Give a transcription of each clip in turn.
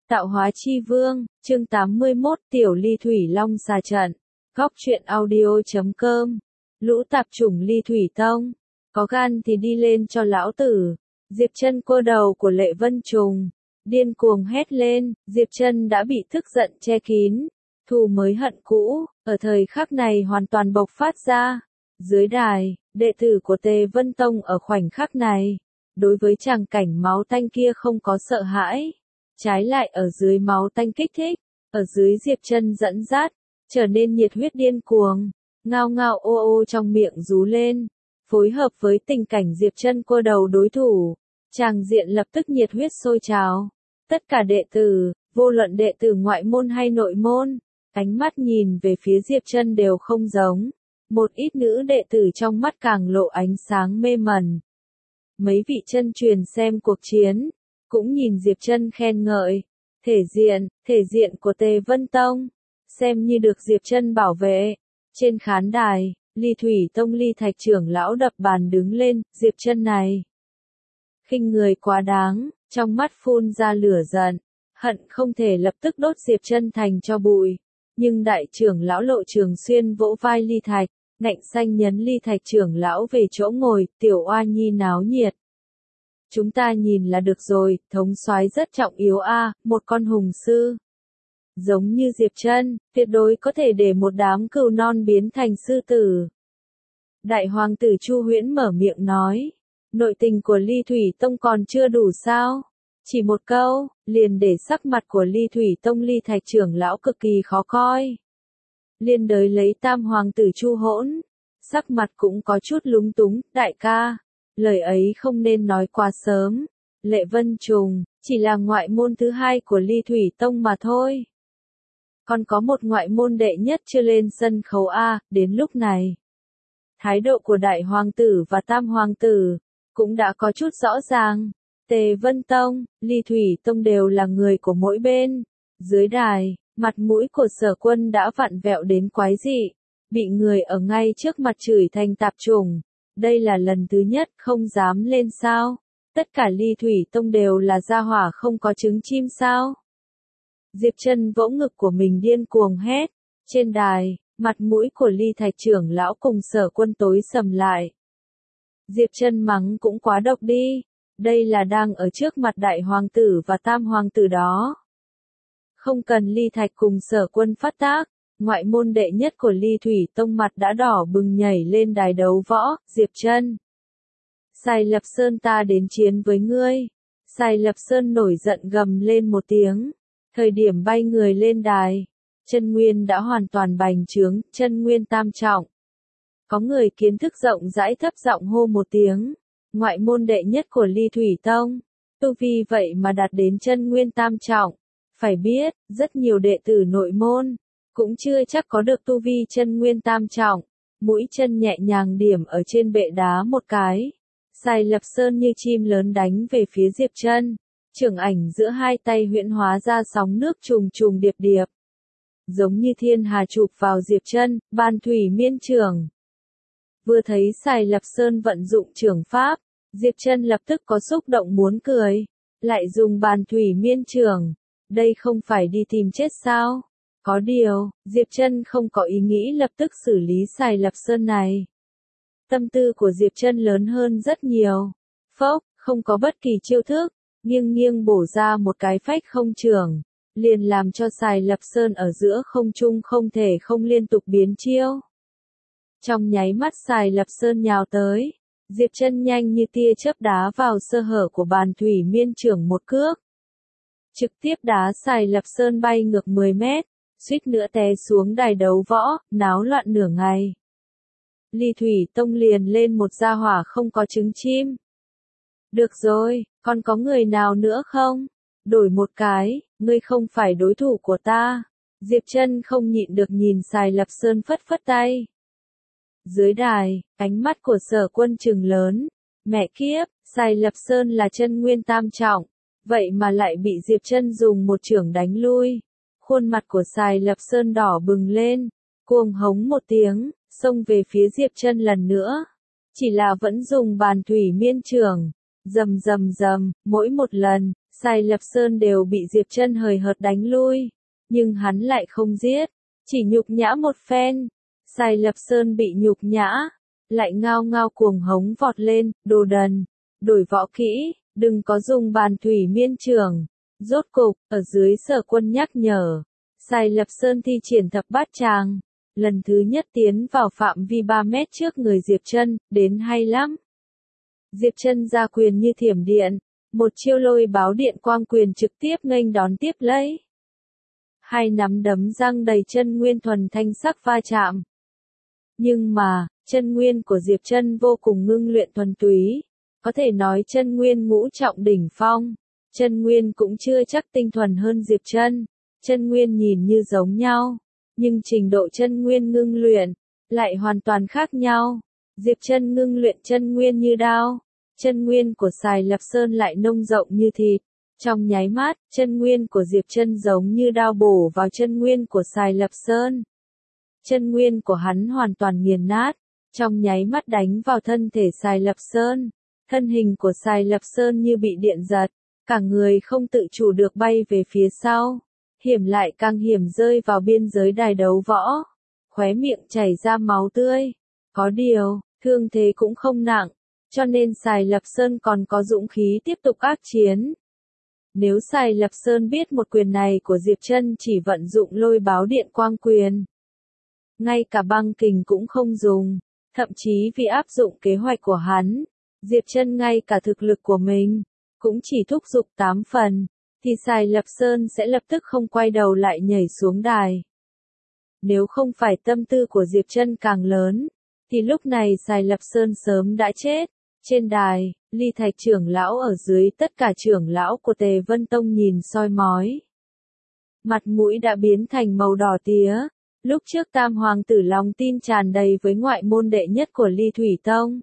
Tạo hóa chi vương, chương 81, Tiểu Ly Thủy Long xà trận. Góc truyện audio.com. Lũ tạp chủng Ly Thủy Tông. Có gan thì đi lên cho lão tử. Diệp Chân cô đầu của Lệ Vân Trùng. Điên cuồng hét lên, Diệp Chân đã bị tức giận che kín. Thù mới hận cũ, ở thời khắc này hoàn toàn bộc phát ra. Dưới đài, đệ tử của Tề Vân Tông ở khoảnh khắc này. Đối với tràng cảnh máu tanh kia không có sợ hãi. Trái lại ở dưới máu tanh kích thích, ở dưới Diệp Chân dẫn dắt, trở nên nhiệt huyết điên cuồng, ngao ngao ô ô trong miệng rú lên, phối hợp với tình cảnh Diệp Chân cua đầu đối thủ, tràng diện lập tức nhiệt huyết sôi trào. Tất cả đệ tử, vô luận đệ tử ngoại môn hay nội môn, ánh mắt nhìn về phía Diệp Chân đều không giống, một ít nữ đệ tử trong mắt càng lộ ánh sáng mê mẩn. Mấy vị chân truyền xem cuộc chiến, cũng nhìn Diệp Chân khen ngợi, thể diện của Tề Vân Tông, xem như được Diệp Chân bảo vệ. Trên khán đài, Ly Thủy Tông Ly Thạch trưởng lão đập bàn đứng lên, Diệp Chân này khinh người quá đáng, trong mắt phun ra lửa giận, hận không thể lập tức đốt Diệp Chân thành cho bụi. Nhưng đại trưởng lão Lộ Trường Xuyên vỗ vai Ly Thạch, ngạnh xanh nhấn Ly Thạch trưởng lão về chỗ ngồi, tiểu oa nhi náo nhiệt. Chúng ta nhìn là được rồi, thống soái rất trọng yếu a, một con hùng sư. Giống như Diệp Chân, tuyệt đối có thể để một đám cừu non biến thành sư tử. Đại hoàng tử Chu Huyễn mở miệng nói, nội tình của Ly Thủy Tông còn chưa đủ sao? Chỉ một câu, liền để sắc mặt của Ly Thủy Tông Ly Thạch trưởng lão cực kỳ khó coi. Liên đới lấy tam hoàng tử Chu Hỗn, sắc mặt cũng có chút lúng túng, đại ca. Lời ấy không nên nói quá sớm. Lệ Vân Trùng, chỉ là ngoại môn thứ hai của Ly Thủy Tông mà thôi. Còn có một ngoại môn đệ nhất chưa lên sân khấu A, đến lúc này. Thái độ của đại hoàng tử và tam hoàng tử, cũng đã có chút rõ ràng. Tề Vân Tông, Ly Thủy Tông đều là người của mỗi bên. Dưới đài, mặt mũi của Sở Quân đã vặn vẹo đến quái dị. Bị người ở ngay trước mặt chửi thành tạp chủng. Đây là lần thứ nhất không dám lên sao? Tất cả Ly Thủy Tông đều là gia hỏa không có trứng chim sao? Diệp Chân vỗ ngực của mình điên cuồng hét. Trên đài, mặt mũi của Ly Thạch trưởng lão cùng Sở Quân tối sầm lại. Diệp Chân mắng cũng quá độc đi. Đây là đang ở trước mặt đại hoàng tử và tam hoàng tử đó. Không cần Ly Thạch cùng Sở Quân phát tác. Ngoại môn đệ nhất của Ly Thủy Tông mặt đã đỏ bừng nhảy lên đài đấu võ, Diệp Chân. Sai Lập Sơn ta đến chiến với ngươi. Sai Lập Sơn nổi giận gầm lên một tiếng. Thời điểm bay người lên đài, chân nguyên đã hoàn toàn bành trướng, chân nguyên tam trọng. Có người kiến thức rộng rãi thấp giọng hô một tiếng. Ngoại môn đệ nhất của Ly Thủy Tông. Tu vi vậy mà đạt đến chân nguyên tam trọng. Phải biết, rất nhiều đệ tử nội môn cũng chưa chắc có được tu vi chân nguyên tam trọng, mũi chân nhẹ nhàng điểm ở trên bệ đá một cái. Sai Lập Sơn như chim lớn đánh về phía Diệp Chân, trưởng ảnh giữa hai tay huyễn hóa ra sóng nước trùng trùng điệp điệp. Giống như thiên hà chụp vào Diệp Chân, ban thủy miên trưởng. Vừa thấy Sai Lập Sơn vận dụng trưởng pháp, Diệp Chân lập tức có xúc động muốn cười, lại dùng ban thủy miên trưởng. Đây không phải đi tìm chết sao? Có điều, Diệp Chân không có ý nghĩ lập tức xử lý Sai Lập Sơn này. Tâm tư của Diệp Chân lớn hơn rất nhiều. Phốc, không có bất kỳ chiêu thức, nghiêng nghiêng bổ ra một cái phách không trưởng, liền làm cho Sai Lập Sơn ở giữa không trung không thể không liên tục biến chiêu. Trong nháy mắt Sai Lập Sơn nhào tới, Diệp Chân nhanh như tia chớp đá vào sơ hở của bàn thủy miên trưởng một cước. Trực tiếp đá Sai Lập Sơn bay ngược 10 mét. Suýt nữa té xuống đài đấu võ, náo loạn nửa ngày. Ly Thủy Tông liền lên một gia hỏa không có trứng chim. Được rồi, còn có người nào nữa không? Đổi một cái, ngươi không phải đối thủ của ta. Diệp Chân không nhịn được nhìn Sai Lập Sơn phất phất tay. Dưới đài, ánh mắt của Sở Quân trừng lớn. Mẹ kiếp, Sai Lập Sơn là chân nguyên tam trọng, vậy mà lại bị Diệp Chân dùng một chưởng đánh lui. Khuôn mặt của Sai Lập Sơn đỏ bừng lên, cuồng hống một tiếng, xông về phía Diệp Chân lần nữa. Chỉ là vẫn dùng bàn thủy miên trưởng, rầm rầm rầm, mỗi một lần, Sai Lập Sơn đều bị Diệp Trân hời hợt đánh lui, nhưng hắn lại không giết, chỉ nhục nhã một phen. Sai Lập Sơn bị nhục nhã, lại ngao ngao cuồng hống vọt lên, đồ đần, đổi võ kỹ, đừng có dùng bàn thủy miên trường. Rốt cục, ở dưới Sở Quân nhắc nhở, Sai Lập Sơn thi triển thập bát tràng, lần thứ nhất tiến vào phạm vi 3 mét trước người Diệp Trân, đến hay lắm. Diệp Trân ra quyền như thiểm điện, một chiêu lôi báo điện quang quyền trực tiếp nghênh đón tiếp lấy. Hai nắm đấm răng đầy chân nguyên thuần thanh sắc va chạm. Nhưng mà, chân nguyên của Diệp Trân vô cùng ngưng luyện thuần túy, có thể nói chân nguyên ngũ trọng đỉnh phong. Chân nguyên cũng chưa chắc tinh thuần hơn Diệp Trân, chân nguyên nhìn như giống nhau, nhưng trình độ chân nguyên ngưng luyện lại hoàn toàn khác nhau. Diệp Trân ngưng luyện chân nguyên như đao, chân nguyên của Sai Lập Sơn lại nông rộng như thịt. Trong nháy mắt, chân nguyên của Diệp Trân giống như đao bổ vào chân nguyên của Sai Lập Sơn. Chân nguyên của hắn hoàn toàn nghiền nát, trong nháy mắt đánh vào thân thể Sai Lập Sơn. Thân hình của Sai Lập Sơn như bị điện giật, cả người không tự chủ được bay về phía sau, hiểm lại càng hiểm rơi vào biên giới đài đấu võ, khóe miệng chảy ra máu tươi. Có điều, thương thế cũng không nặng, cho nên Sai Lập Sơn còn có dũng khí tiếp tục ác chiến. Nếu Sai Lập Sơn biết một quyền này của Diệp Trân chỉ vận dụng lôi báo điện quang quyền, ngay cả băng kình cũng không dùng, thậm chí vì áp dụng kế hoạch của hắn, Diệp Trân ngay cả thực lực của mình cũng chỉ thúc giục 8 phần, thì Sai Lập Sơn sẽ lập tức không quay đầu lại nhảy xuống đài. Nếu không phải tâm tư của Diệp Trân càng lớn, thì lúc này Sai Lập Sơn sớm đã chết. Trên đài, Ly Thạch trưởng lão ở dưới tất cả trưởng lão của Tề Vân Tông nhìn soi mói. Mặt mũi đã biến thành màu đỏ tía. Lúc trước Tam Hoàng tử lòng tin tràn đầy với ngoại môn đệ nhất của Ly Thủy Tông.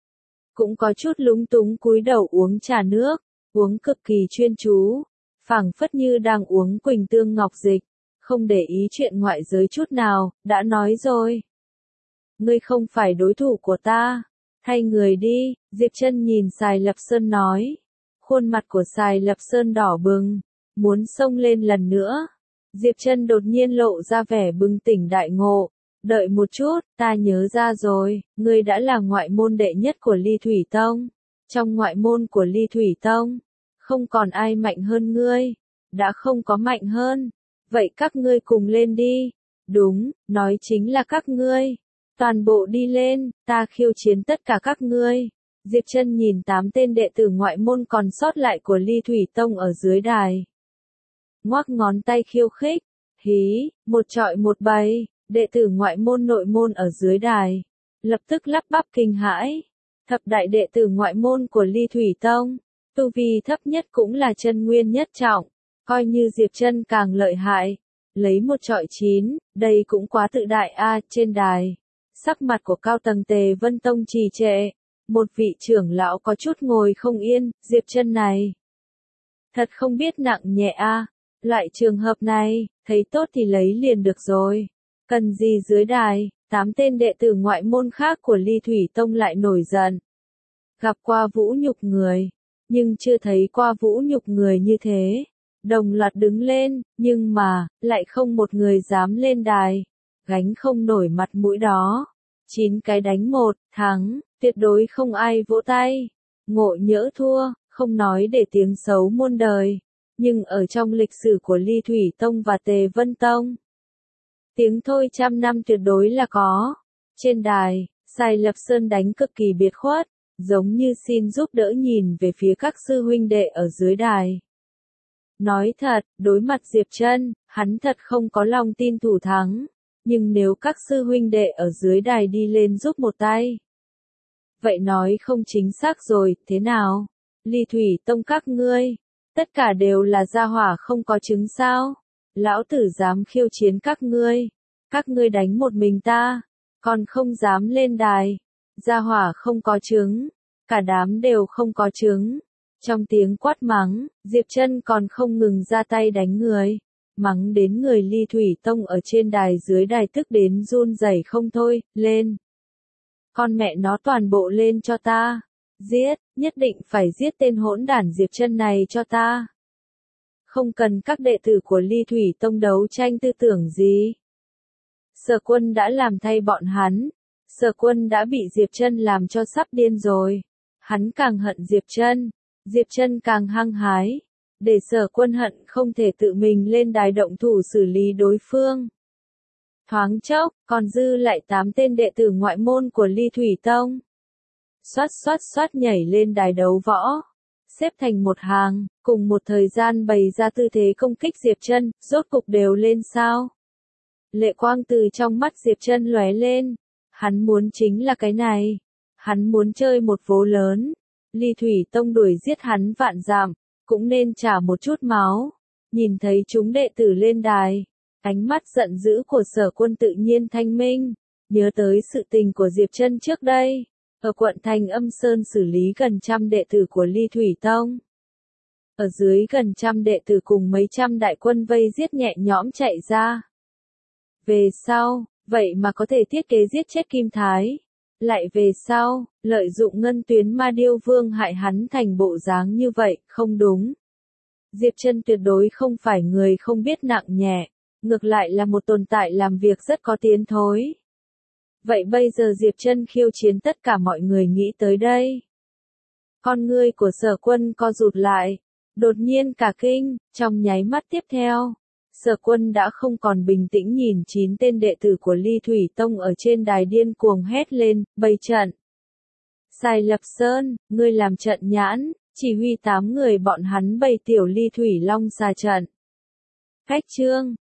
Cũng có chút lúng túng cúi đầu uống trà nước, uống cực kỳ chuyên chú, phảng phất như đang uống Quỳnh Tương Ngọc Dịch, không để ý chuyện ngoại giới chút nào, đã nói rồi. Ngươi không phải đối thủ của ta, thay người đi, Diệp Trân nhìn Sai Lập Sơn nói. Khuôn mặt của Sai Lập Sơn đỏ bừng, muốn xông lên lần nữa. Diệp Trân đột nhiên lộ ra vẻ bừng tỉnh đại ngộ. Đợi một chút, ta nhớ ra rồi, ngươi đã là ngoại môn đệ nhất của Ly Thủy Tông. Trong ngoại môn của Ly Thủy Tông, không còn ai mạnh hơn ngươi. Đã không có mạnh hơn. Vậy các ngươi cùng lên đi. Đúng, nói chính là các ngươi. Toàn bộ đi lên, ta khiêu chiến tất cả các ngươi. Diệp Trân nhìn 8 tên đệ tử ngoại môn còn sót lại của Ly Thủy Tông ở dưới đài. Ngoắc ngón tay khiêu khích. Hí, một trọi một bầy. Đệ tử ngoại môn nội môn ở dưới đài, lập tức lắp bắp kinh hãi. Thập đại đệ tử ngoại môn của Ly Thủy Tông, tu vi thấp nhất cũng là chân nguyên nhất trọng, coi như Diệp Trân càng lợi hại, lấy một trọi 9, đây cũng quá tự đại a. Trên đài, sắc mặt của cao tầng Tề Vân Tông trì trệ, một vị trưởng lão có chút ngồi không yên, Diệp Trân này thật không biết nặng nhẹ a. Loại trường hợp này, thấy tốt thì lấy liền được rồi. Cần gì dưới đài, 8 tên đệ tử ngoại môn khác của Ly Thủy Tông lại nổi giận. Gặp qua vũ nhục người, nhưng chưa thấy qua vũ nhục người như thế. Đồng loạt đứng lên, nhưng mà, lại không một người dám lên đài. Gánh không nổi mặt mũi đó. 9 cái đánh 1, thắng, tuyệt đối không ai vỗ tay. Ngộ nhỡ thua, không nói để tiếng xấu muôn đời. Nhưng ở trong lịch sử của Ly Thủy Tông và Tề Vân Tông, tiếng thôi 100 năm tuyệt đối là có. Trên đài, Sai Lập Sơn đánh cực kỳ biệt khuất, giống như xin giúp đỡ nhìn về phía các sư huynh đệ ở dưới đài. Nói thật, đối mặt Diệp Trân, hắn thật không có lòng tin thủ thắng. Nhưng nếu các sư huynh đệ ở dưới đài đi lên giúp một tay, vậy nói không chính xác rồi, thế nào? Ly Thủy Tông các ngươi, tất cả đều là gia hỏa không có trứng sao? Lão tử dám khiêu chiến các ngươi đánh một mình ta, còn không dám lên đài. Gia hỏa không có trứng, cả đám đều không có trứng. Trong tiếng quát mắng, Diệp Trân còn không ngừng ra tay đánh người, mắng đến người Ly Thủy Tông ở trên đài dưới đài tức đến run rẩy không thôi, lên. Con mẹ nó toàn bộ lên cho ta, giết, nhất định phải giết tên hỗn đản Diệp Trân này cho ta. không cần các đệ tử của Ly Thủy Tông đấu tranh tư tưởng gì. Sở Quân đã làm thay bọn hắn. Sở Quân đã bị Diệp Trân làm cho sắp điên rồi. Hắn càng hận Diệp Trân càng hăng hái. Để Sở Quân hận không thể tự mình lên đài động thủ xử lý đối phương. Thoáng chốc, còn dư lại 8 tên đệ tử ngoại môn của Ly Thủy Tông. Xoát nhảy lên đài đấu võ. Xếp thành một hàng, cùng một thời gian bày ra tư thế công kích Diệp Trân, rốt cục đều lên sao. Lệ quang từ trong mắt Diệp Trân lóe lên. Hắn muốn chính là cái này. Hắn muốn chơi một vố lớn. Ly Thủy Tông đuổi giết hắn vạn dặm, cũng nên trả một chút máu. Nhìn thấy chúng đệ tử lên đài, ánh mắt giận dữ của Sở Quân tự nhiên thanh minh, nhớ tới sự tình của Diệp Trân trước đây, ở quận Thành Âm Sơn xử lý gần trăm đệ tử của Ly Thủy Tông. Ở dưới gần trăm đệ tử cùng mấy trăm đại quân vây giết nhẹ nhõm chạy ra. Về sau, vậy mà có thể thiết kế giết chết Kim Thái. Lại về sau, lợi dụng Ngân Tuyến Ma Điêu Vương hại hắn thành bộ dáng như vậy, không đúng. Diệp Trân tuyệt đối không phải người không biết nặng nhẹ, ngược lại là một tồn tại làm việc rất có tiến thối. Vậy bây giờ Diệp Trân khiêu chiến tất cả mọi người nghĩ tới đây. Con ngươi của Sở Quân co rụt lại, đột nhiên cả kinh, trong nháy mắt tiếp theo. Sở Quân đã không còn bình tĩnh nhìn 9 tên đệ tử của Ly Thủy Tông ở trên đài điên cuồng hét lên, bày trận. Sài Lập Sơn, ngươi làm trận nhãn, chỉ huy 8 người bọn hắn bày tiểu Ly Thủy Long xà trận. Khách trương,